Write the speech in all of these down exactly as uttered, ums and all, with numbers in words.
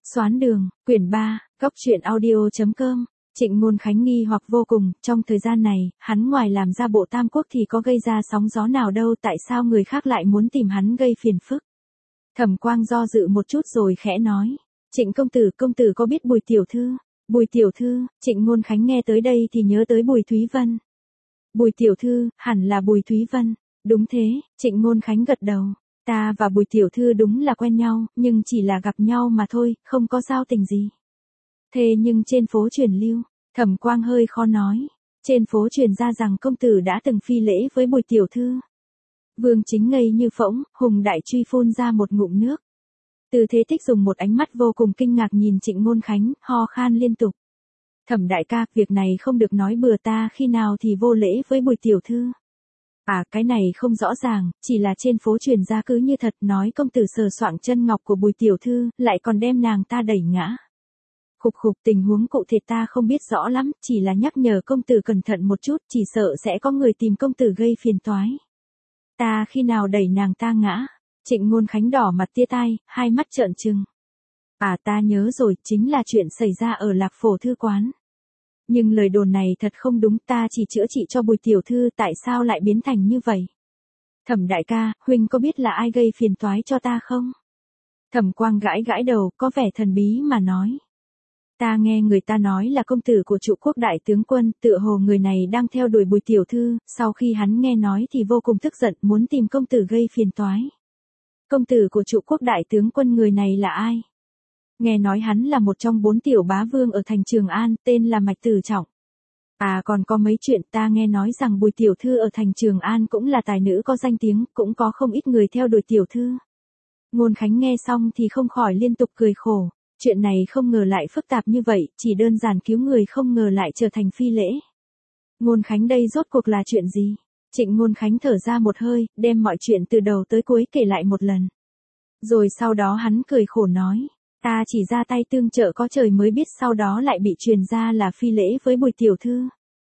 Xoán đường, quyển ba, góc truyện audio.com. Trịnh Ngôn Khánh nghi hoặc vô cùng, trong thời gian này, hắn ngoài làm ra bộ tam quốc thì có gây ra sóng gió nào đâu, tại sao người khác lại muốn tìm hắn gây phiền phức. Thẩm Quang do dự một chút rồi khẽ nói, Trịnh công tử, công tử có biết Bùi tiểu thư? Bùi tiểu thư, Trịnh Ngôn Khánh nghe tới đây thì nhớ tới Bùi Thúy Vân. Bùi tiểu thư, hẳn là Bùi Thúy Vân. Đúng thế, Trịnh Ngôn Khánh gật đầu. Ta và Bùi tiểu thư đúng là quen nhau, nhưng chỉ là gặp nhau mà thôi, không có giao tình gì. Thế nhưng trên phố truyền lưu, Thẩm Quang hơi khó nói. Trên phố truyền ra rằng công tử đã từng phi lễ với Bùi tiểu thư. Vương Chính ngây như phỗng, Hùng Đại Truy phun ra một ngụm nước. Từ Thế Tích dùng một ánh mắt vô cùng kinh ngạc nhìn Trịnh Ngôn Khánh, ho khan liên tục. Thẩm đại ca, việc này không được nói bừa, ta khi nào thì vô lễ với Bùi tiểu thư. À, cái này không rõ ràng, chỉ là trên phố truyền ra cứ như thật, nói công tử sờ soạng chân ngọc của Bùi tiểu thư, lại còn đem nàng ta đẩy ngã. Khục khục, tình huống cụ thể ta không biết rõ lắm, chỉ là nhắc nhở công tử cẩn thận một chút, chỉ sợ sẽ có người tìm công tử gây phiền toái. Ta khi nào đẩy nàng ta ngã? Trịnh Ngôn Khánh đỏ mặt tia tai, hai mắt trợn trừng. À, ta nhớ rồi, chính là chuyện xảy ra ở Lạc Phổ thư quán. Nhưng lời đồn này thật không đúng, ta chỉ chữa trị cho Bùi tiểu thư, tại sao lại biến thành như vậy? Thẩm đại ca, huynh có biết là ai gây phiền toái cho ta không? Thẩm Quang gãi gãi đầu, có vẻ thần bí mà nói. Ta nghe người ta nói là công tử của Trụ Quốc đại tướng quân, tựa hồ người này đang theo đuổi Bùi tiểu thư, sau khi hắn nghe nói thì vô cùng tức giận, muốn tìm công tử gây phiền toái. Công tử của Trụ Quốc đại tướng quân, người này là ai? Nghe nói hắn là một trong bốn tiểu bá vương ở thành Trường An, tên là Mạch Tử Trọng. À, còn có mấy chuyện, ta nghe nói rằng Bùi tiểu thư ở thành Trường An cũng là tài nữ có danh tiếng, cũng có không ít người theo đuổi tiểu thư. Ngôn Khánh nghe xong thì không khỏi liên tục cười khổ. Chuyện này không ngờ lại phức tạp như vậy, chỉ đơn giản cứu người không ngờ lại trở thành phi lễ. Ngôn Khánh đây rốt cuộc là chuyện gì? Trịnh Ngôn Khánh thở ra một hơi, đem mọi chuyện từ đầu tới cuối kể lại một lần. Rồi sau đó hắn cười khổ nói, ta chỉ ra tay tương trợ có trời mới biết, sau đó lại bị truyền ra là phi lễ với Bùi tiểu thư.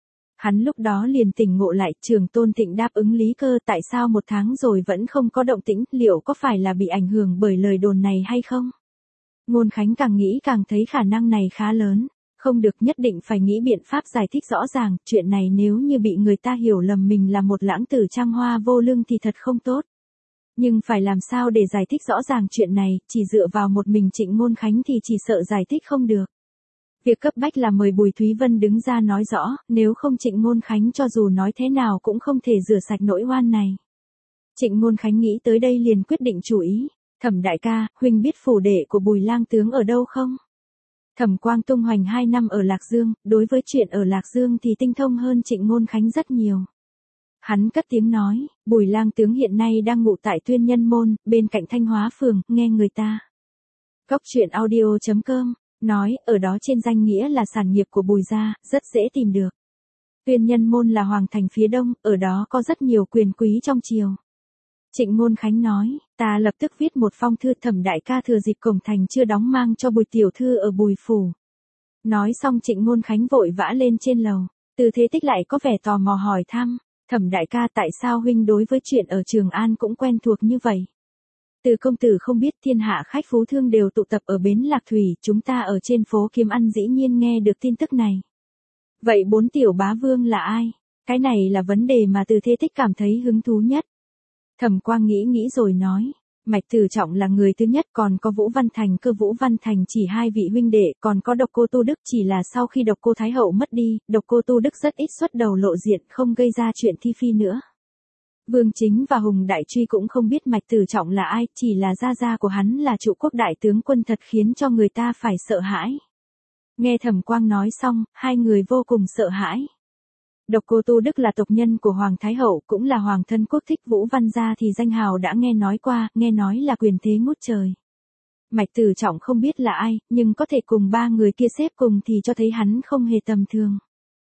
Hắn lúc đó liền tỉnh ngộ lại, Trường Tôn Thịnh đáp ứng lý cơ, tại sao một tháng rồi vẫn không có động tĩnh, liệu có phải là bị ảnh hưởng bởi lời đồn này hay không? Ngôn Khánh càng nghĩ càng thấy khả năng này khá lớn, không được, nhất định phải nghĩ biện pháp giải thích rõ ràng, chuyện này nếu như bị người ta hiểu lầm mình là một lãng tử trăng hoa vô lương thì thật không tốt. Nhưng phải làm sao để giải thích rõ ràng chuyện này, chỉ dựa vào một mình Trịnh Ngôn Khánh thì chỉ sợ giải thích không được. Việc cấp bách là mời Bùi Thúy Vân đứng ra nói rõ, nếu không Trịnh Ngôn Khánh cho dù nói thế nào cũng không thể rửa sạch nỗi oan này. Trịnh Ngôn Khánh nghĩ tới đây liền quyết định chủ ý. Thẩm đại ca, huynh biết phủ đệ của Bùi lang tướng ở đâu không? Thẩm Quang tung hoành hai năm ở Lạc Dương, đối với chuyện ở Lạc Dương thì tinh thông hơn Trịnh Ngôn Khánh rất nhiều. Hắn cất tiếng nói, Bùi lang tướng hiện nay đang ngụ tại Tuyên Nhân Môn, bên cạnh Thanh Hóa Phường, nghe người ta. Góc truyện audio.com, nói, ở đó trên danh nghĩa là sản nghiệp của Bùi gia, rất dễ tìm được. Tuyên Nhân Môn là hoàng thành phía đông, ở đó có rất nhiều quyền quý trong triều. Trịnh Ngôn Khánh nói, ta lập tức viết một phong thư, Thẩm đại ca thừa dịp cổng thành chưa đóng mang cho Bùi tiểu thư ở Bùi phủ. Nói xong Trịnh Ngôn Khánh vội vã lên trên lầu. Từ Thế Tích lại có vẻ tò mò hỏi thăm, Thẩm đại ca, tại sao huynh đối với chuyện ở Trường An cũng quen thuộc như vậy? Từ công tử không biết, thiên hạ khách phú thương đều tụ tập ở bến Lạc Thủy, chúng ta ở trên phố kiếm ăn dĩ nhiên nghe được tin tức này. Vậy bốn tiểu bá vương là ai? Cái này là vấn đề mà Từ Thế Tích cảm thấy hứng thú nhất. Thẩm Quang nghĩ nghĩ rồi nói, Mạch Tử Trọng là người thứ nhất, còn có Vũ Văn Thành, Cơ Vũ Văn Thành chỉ hai vị huynh đệ, còn có Độc Cô Tu Đức, chỉ là sau khi Độc Cô Thái hậu mất đi, Độc Cô Tu Đức rất ít xuất đầu lộ diện, không gây ra chuyện thi phi nữa. Vương Chính và Hùng Đại Truy cũng không biết Mạch Tử Trọng là ai, chỉ là gia gia của hắn là Trụ Quốc đại tướng quân, thật khiến cho người ta phải sợ hãi. Nghe Thẩm Quang nói xong, hai người vô cùng sợ hãi. Độc Cô Tu Đức là tộc nhân của Hoàng Thái Hậu, cũng là hoàng thân quốc thích, Vũ Văn gia thì danh hào đã nghe nói qua, nghe nói là quyền thế ngút trời. Mạch Tử Trọng không biết là ai, nhưng có thể cùng ba người kia xếp cùng thì cho thấy hắn không hề tầm thường.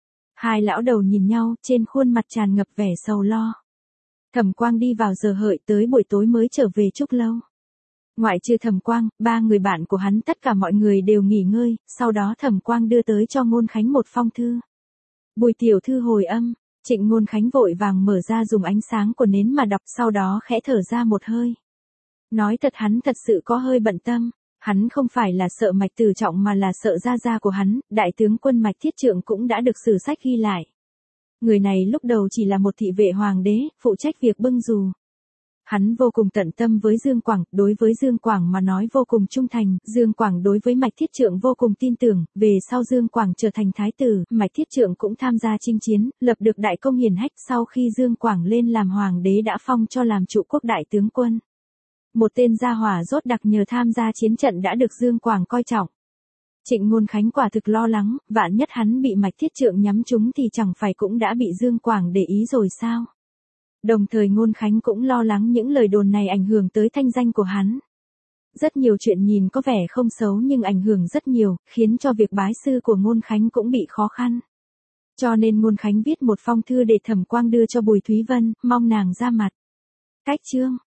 Hai lão đầu nhìn nhau, trên khuôn mặt tràn ngập vẻ sầu lo. Thẩm Quang đi vào giờ hợi, tới buổi tối mới trở về Trúc Lâu. Ngoại trừ Thẩm Quang, ba người bạn của hắn tất cả mọi người đều nghỉ ngơi, sau đó Thẩm Quang đưa tới cho Ngôn Khánh một phong thư. Bùi tiểu thư hồi âm, Trịnh Ngôn Khánh vội vàng mở ra dùng ánh sáng của nến mà đọc, sau đó khẽ thở ra một hơi. Nói thật hắn thật sự có hơi bận tâm, Hắn không phải là sợ Mạch Tử Trọng mà là sợ gia gia của hắn, đại tướng quân Mạch Thiết Trượng cũng đã được sử sách ghi lại. Người này lúc đầu chỉ là một thị vệ hoàng đế, phụ trách việc bưng dù. Hắn vô cùng tận tâm với Dương Quảng, đối với Dương Quảng mà nói vô cùng trung thành, Dương Quảng đối với Mạch Thiết Trượng vô cùng tin tưởng, về sau Dương Quảng trở thành thái tử, Mạch Thiết Trượng cũng tham gia chinh chiến, lập được đại công hiển hách, sau khi Dương Quảng lên làm hoàng đế đã phong cho làm trụ quốc đại tướng quân. Một tên gia hỏa rốt đặc nhờ tham gia chiến trận đã được Dương Quảng coi trọng. Trịnh Ngôn Khánh quả thực lo lắng, vạn nhất hắn bị Mạch Thiết Trượng nhắm trúng thì chẳng phải cũng đã bị Dương Quảng để ý rồi sao? Đồng thời Ngôn Khánh cũng lo lắng những lời đồn này ảnh hưởng tới thanh danh của hắn. Rất nhiều chuyện nhìn có vẻ không xấu nhưng ảnh hưởng rất nhiều, khiến cho việc bái sư của Ngôn Khánh cũng bị khó khăn. Cho nên Ngôn Khánh viết một phong thư để Thẩm Quang đưa cho Bùi Thúy Vân, mong nàng ra mặt. Cách chương